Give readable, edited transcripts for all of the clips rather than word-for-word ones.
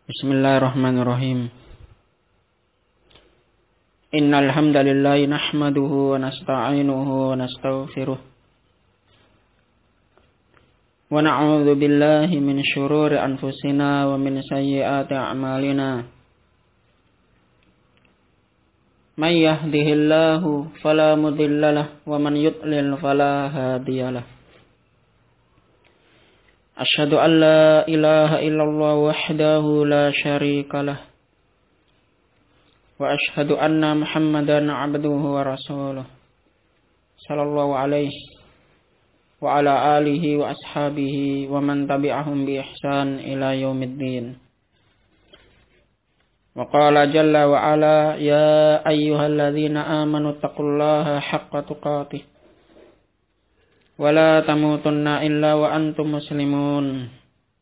Bismillahirrahmanirrahim. Innal hamdalillah nahmaduhu wa nasta'inuhu wa nastaghfiruh. Wa na'udzu billahi min shururi anfusina wa min sayyiati a'malina. May yahdihillahu fala mudhillalah wa man yudlil fala hadiyalah. Asyhadu an la ilaha illallah wahdahu la syarikalah. Wa asyhadu anna Muhammadan abduhu wa rasuluh. Sallallahu alaihi wa ala alihi wa ashabihi wa man tabi'ahum bi ihsan ila yaumiddin. Wa qala jalla wa ala ya ayyuhalladzina amanu taqullaha haqqa tuqatih. Wala tamutunna illa wa antum muslimun.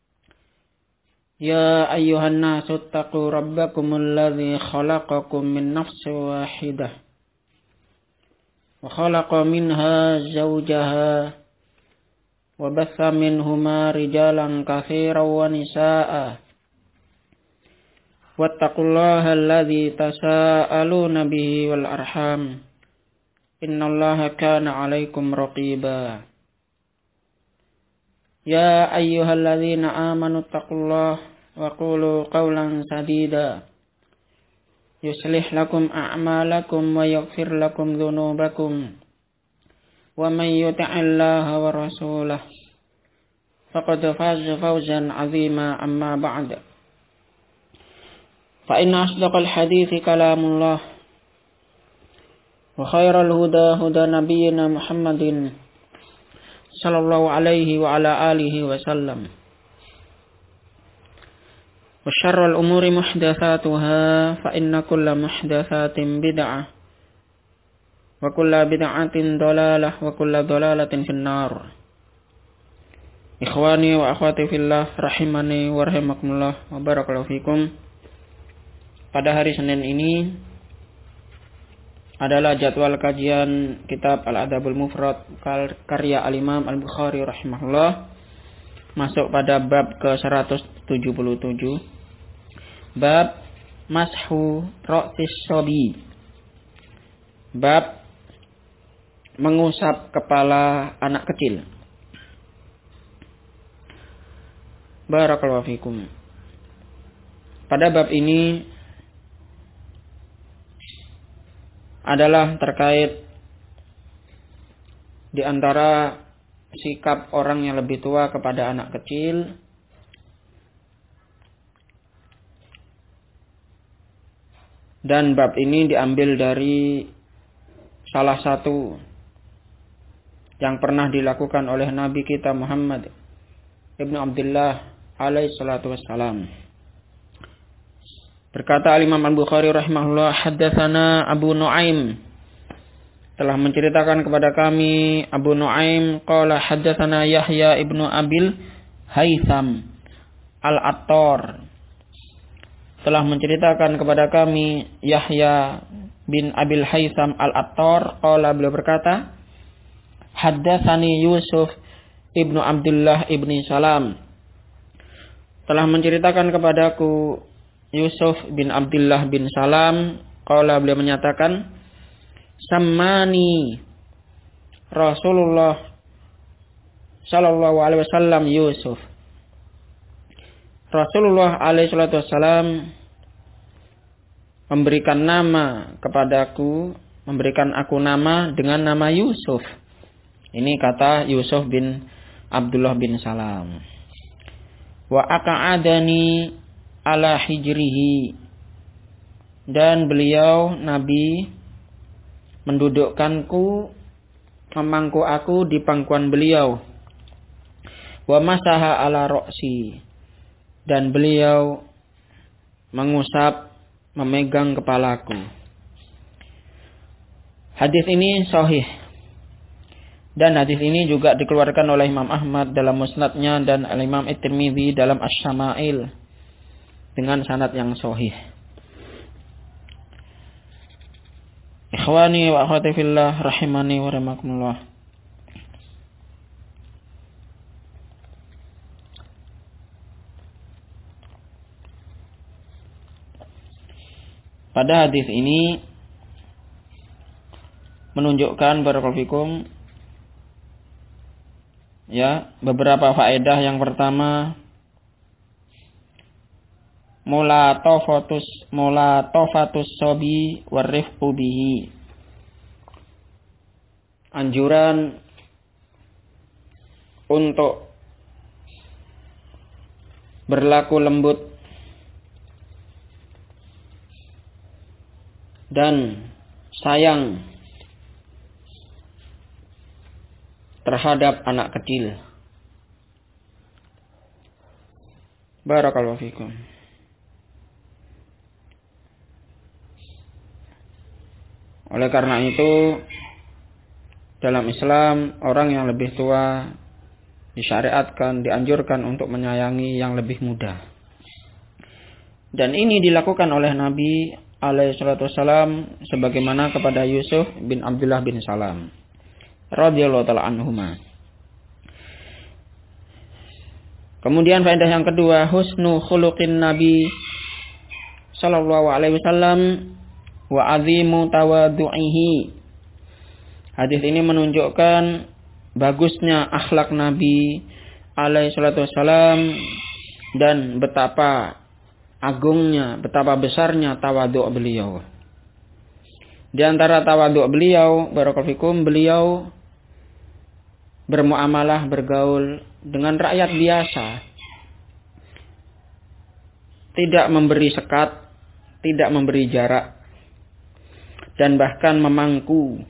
Ya ayyuhan nasu taqu rabbakumul ladzi khalaqakum min nafsin wahidah. Wa khalaqa minha zawjaha. Wa batha minhuma rijalan katsiran wa nisaa'a. Wattaqullaha alladzi tasaaluna bihi wal arham. Innallaha kana 'alaikum raqiba. Ya ayyuhalladzina amanu taqullaha wa qulu qawlan sadida. Yuslih lakum a'malakum wa yaghfir lakum dhunubakum. Wa may yuti'illaha wa rasulahu faqad faza fawzan 'azima amma ba'd. Fa inna asdaqal hadithi kalamullah. Wa khairal huda huda nabiyyina Muhammadin sallallahu alaihi wa ala alihi wa sallam. Wa syarrul umuri muhdatsatuha fa inna kulla muhdatsatin bid'ah. Wa kulla bid'atin dhalalah wa kulla dhalalatin finnar. Ikhwani wa akhwati fillah rahimani wa rahimakumullah wa barakallahu fikum. Pada hari Senin ini adalah jadwal kajian kitab Al-Adabul Mufrad karya Al-Imam Al-Bukhari rahimahullah, masuk pada bab ke-177, bab mashu ra'sis shabi, bab mengusap kepala anak kecil. Barakallahu fikum. Pada bab ini adalah terkait di antara sikap orang yang lebih tua kepada anak kecil dan bab ini diambil dari salah satu yang pernah dilakukan oleh Nabi kita Muhammad ibnu Abdullah alaihi salatu wassalam. Berkata Al-Imam Al-Bukhari rahimahullah, haddatsana Abu Nuaim, telah menceritakan kepada kami Abu Nuaim, qala haddatsana Yahya ibnu Abil Haytham Al-Attar, telah menceritakan kepada kami Yahya bin Abil Haytham Al-Attar, qala, beliau berkata, haddatsani Yusuf ibnu Abdullah ibni Salam, telah menceritakan kepadaku Yusuf bin Abdullah bin Salam, qala, beliau menyatakan, sammani Rasulullah sallallahu alaihi wasallam Yusuf. Rasulullah alaihi salatu wasallam memberikan nama kepadaku, memberikan aku nama dengan nama Yusuf. Ini kata Yusuf bin Abdullah bin Salam. Wa aqa'adani ala hijrihi, dan beliau Nabi mendudukkanku, memangku aku di pangkuan beliau. Wa masaha ala ro'si, dan beliau mengusap, memegang kepalaku. Hadis ini sahih, dan hadis ini juga dikeluarkan oleh Imam Ahmad dalam musnadnya dan Al-Imam At-Tirmidzi dalam Asy-Syama'il dengan sanad yang sahih. Ikhwani wa akhwati fillah rahimani wa rahimakumullah. pada hadis ini menunjukkan barakallahu fikum ya beberapa faedah. Yang pertama, mulatofatus sobi warifqu bihi. Anjuran untuk berlaku lembut dan sayang terhadap anak kecil. Barakallahu fikum. Oleh karena itu, dalam Islam, orang yang lebih tua disyariatkan, dianjurkan untuk menyayangi yang lebih muda. Dan ini dilakukan oleh Nabi alaihi salatu wassalam sebagaimana kepada Yusuf bin Abdullah bin Salam radhiyallahu ta'ala anhuma. Kemudian faedah yang kedua, husnu khuluqin Nabi sallallahu alaihi wasallam wa azimu tawadhu'ihi. Hadis ini menunjukkan bagusnya akhlak Nabi alaihi salatu wassalam dan betapa agungnya, betapa besarnya tawadhu' beliau. Di antara tawadhu' beliau, barakallahu fikum, beliau bermuamalah, bergaul dengan rakyat biasa. Tidak memberi sekat, tidak memberi jarak, dan bahkan memangku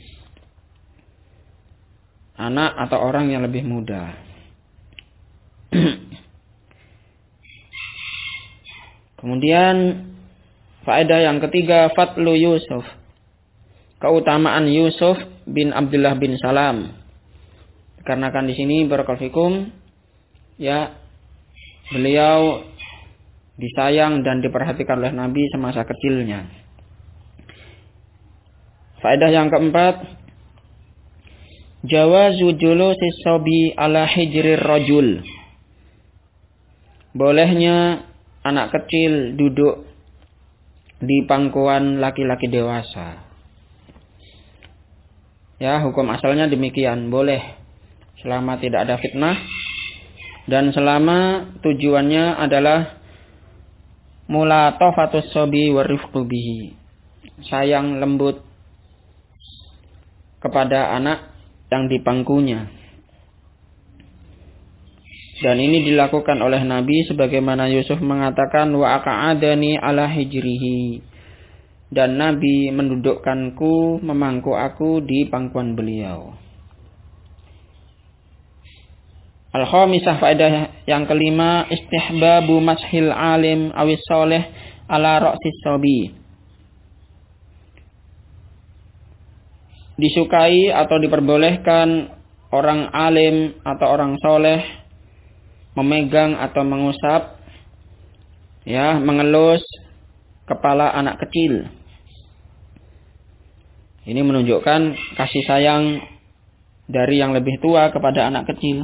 anak atau orang yang lebih muda. Kemudian faedah yang ketiga, fadlu Yusuf. Keutamaan Yusuf bin Abdullah bin Salam. Karena kan di sini barakallahu fikum ya beliau disayang dan diperhatikan oleh Nabi semasa kecilnya. Faedah yang keempat, jawazu julusis sabi ala hijrir rajul. Bolehnya anak kecil duduk di pangkuan laki-laki dewasa. Ya, hukum asalnya demikian, boleh selama tidak ada fitnah dan selama tujuannya adalah mulatofatus sabi warifqu bihi. Sayang lembut kepada anak yang di pangkunya. Dan ini dilakukan oleh Nabi sebagaimana Yusuf mengatakan wa aqa'adani ala hijrihi. Dan Nabi mendudukkanku, memangku aku di pangkuan beliau. Al-khamisah faedah yang kelima, istihbabu mashil alim awis soleh ala ra'sis sabi. Disukai atau diperbolehkan orang alim atau orang soleh memegang atau mengusap, ya, mengelus kepala anak kecil. Ini menunjukkan kasih sayang dari yang lebih tua kepada anak kecil.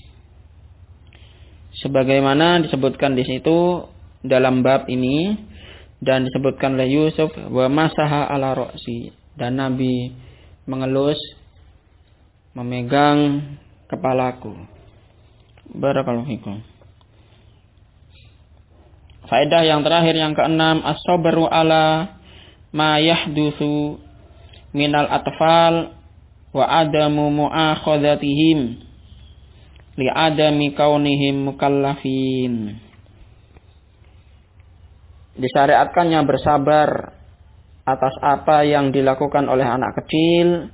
Sebagaimana disebutkan di situ dalam bab ini dan disebutkan oleh Yusuf wa masaha ala ra'si, dan Nabi mengelus, memegang kepalaku. Barakallahu fikum. Faedah yang terakhir yang keenam, as-sabru ala ma yahdutsu minal atfal wa adamu mu'akhadhatihim li adami kaunihim mukallafin. Disyariatkannya bersabar atas apa yang dilakukan oleh anak kecil,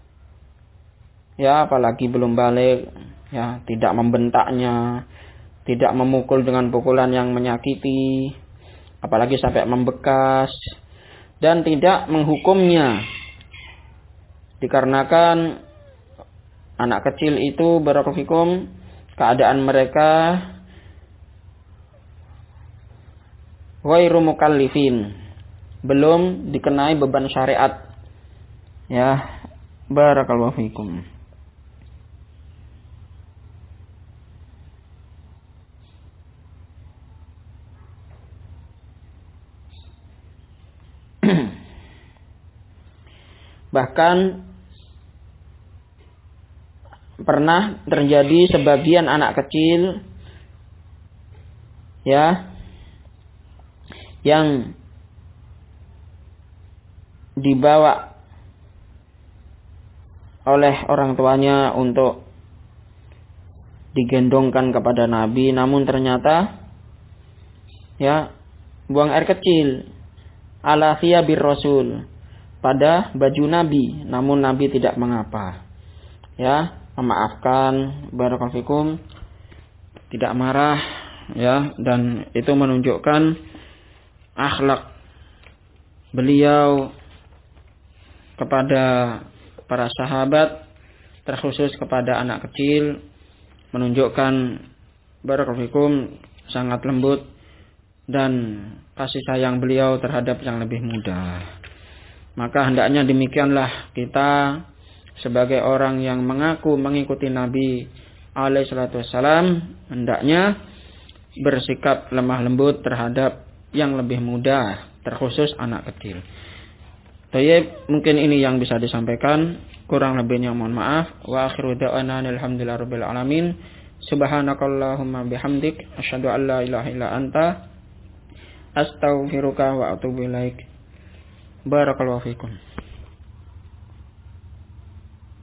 ya, apalagi belum balik, ya, tidak membentaknya, tidak memukul dengan pukulan yang menyakiti, apalagi sampai membekas, dan tidak menghukumnya. Dikarenakan anak kecil itu barakallahu fikum keadaan mereka ghairu mukallifin, belum dikenai beban syariat. Ya, barakallahu fikum. Bahkan pernah terjadi sebagian anak kecil ya yang dibawa oleh orang tuanya untuk digendongkan kepada Nabi, namun ternyata ya buang air kecil ala thiyabir Rasul, pada baju Nabi, namun Nabi tidak mengapa. Ya, memaafkan, barakallahu fikum, tidak marah ya, dan itu menunjukkan akhlak beliau kepada para sahabat, terkhusus kepada anak kecil, menunjukkan barakallahu fikum sangat lembut dan kasih sayang beliau terhadap yang lebih muda. Maka hendaknya demikianlah kita sebagai orang yang mengaku mengikuti Nabi alaihi salatu wassalam, hendaknya bersikap lemah lembut terhadap yang lebih muda, terkhusus anak kecil. Baik, mungkin ini yang bisa disampaikan, kurang lebihnya mohon maaf. Wa akhiru da'wana alhamdulillahirabbil alamin. Subhanakallahumma bihamdik asyhadu an la ilaha illa anta astaghfiruka wa atubu ilaik. Barakallahu fikum.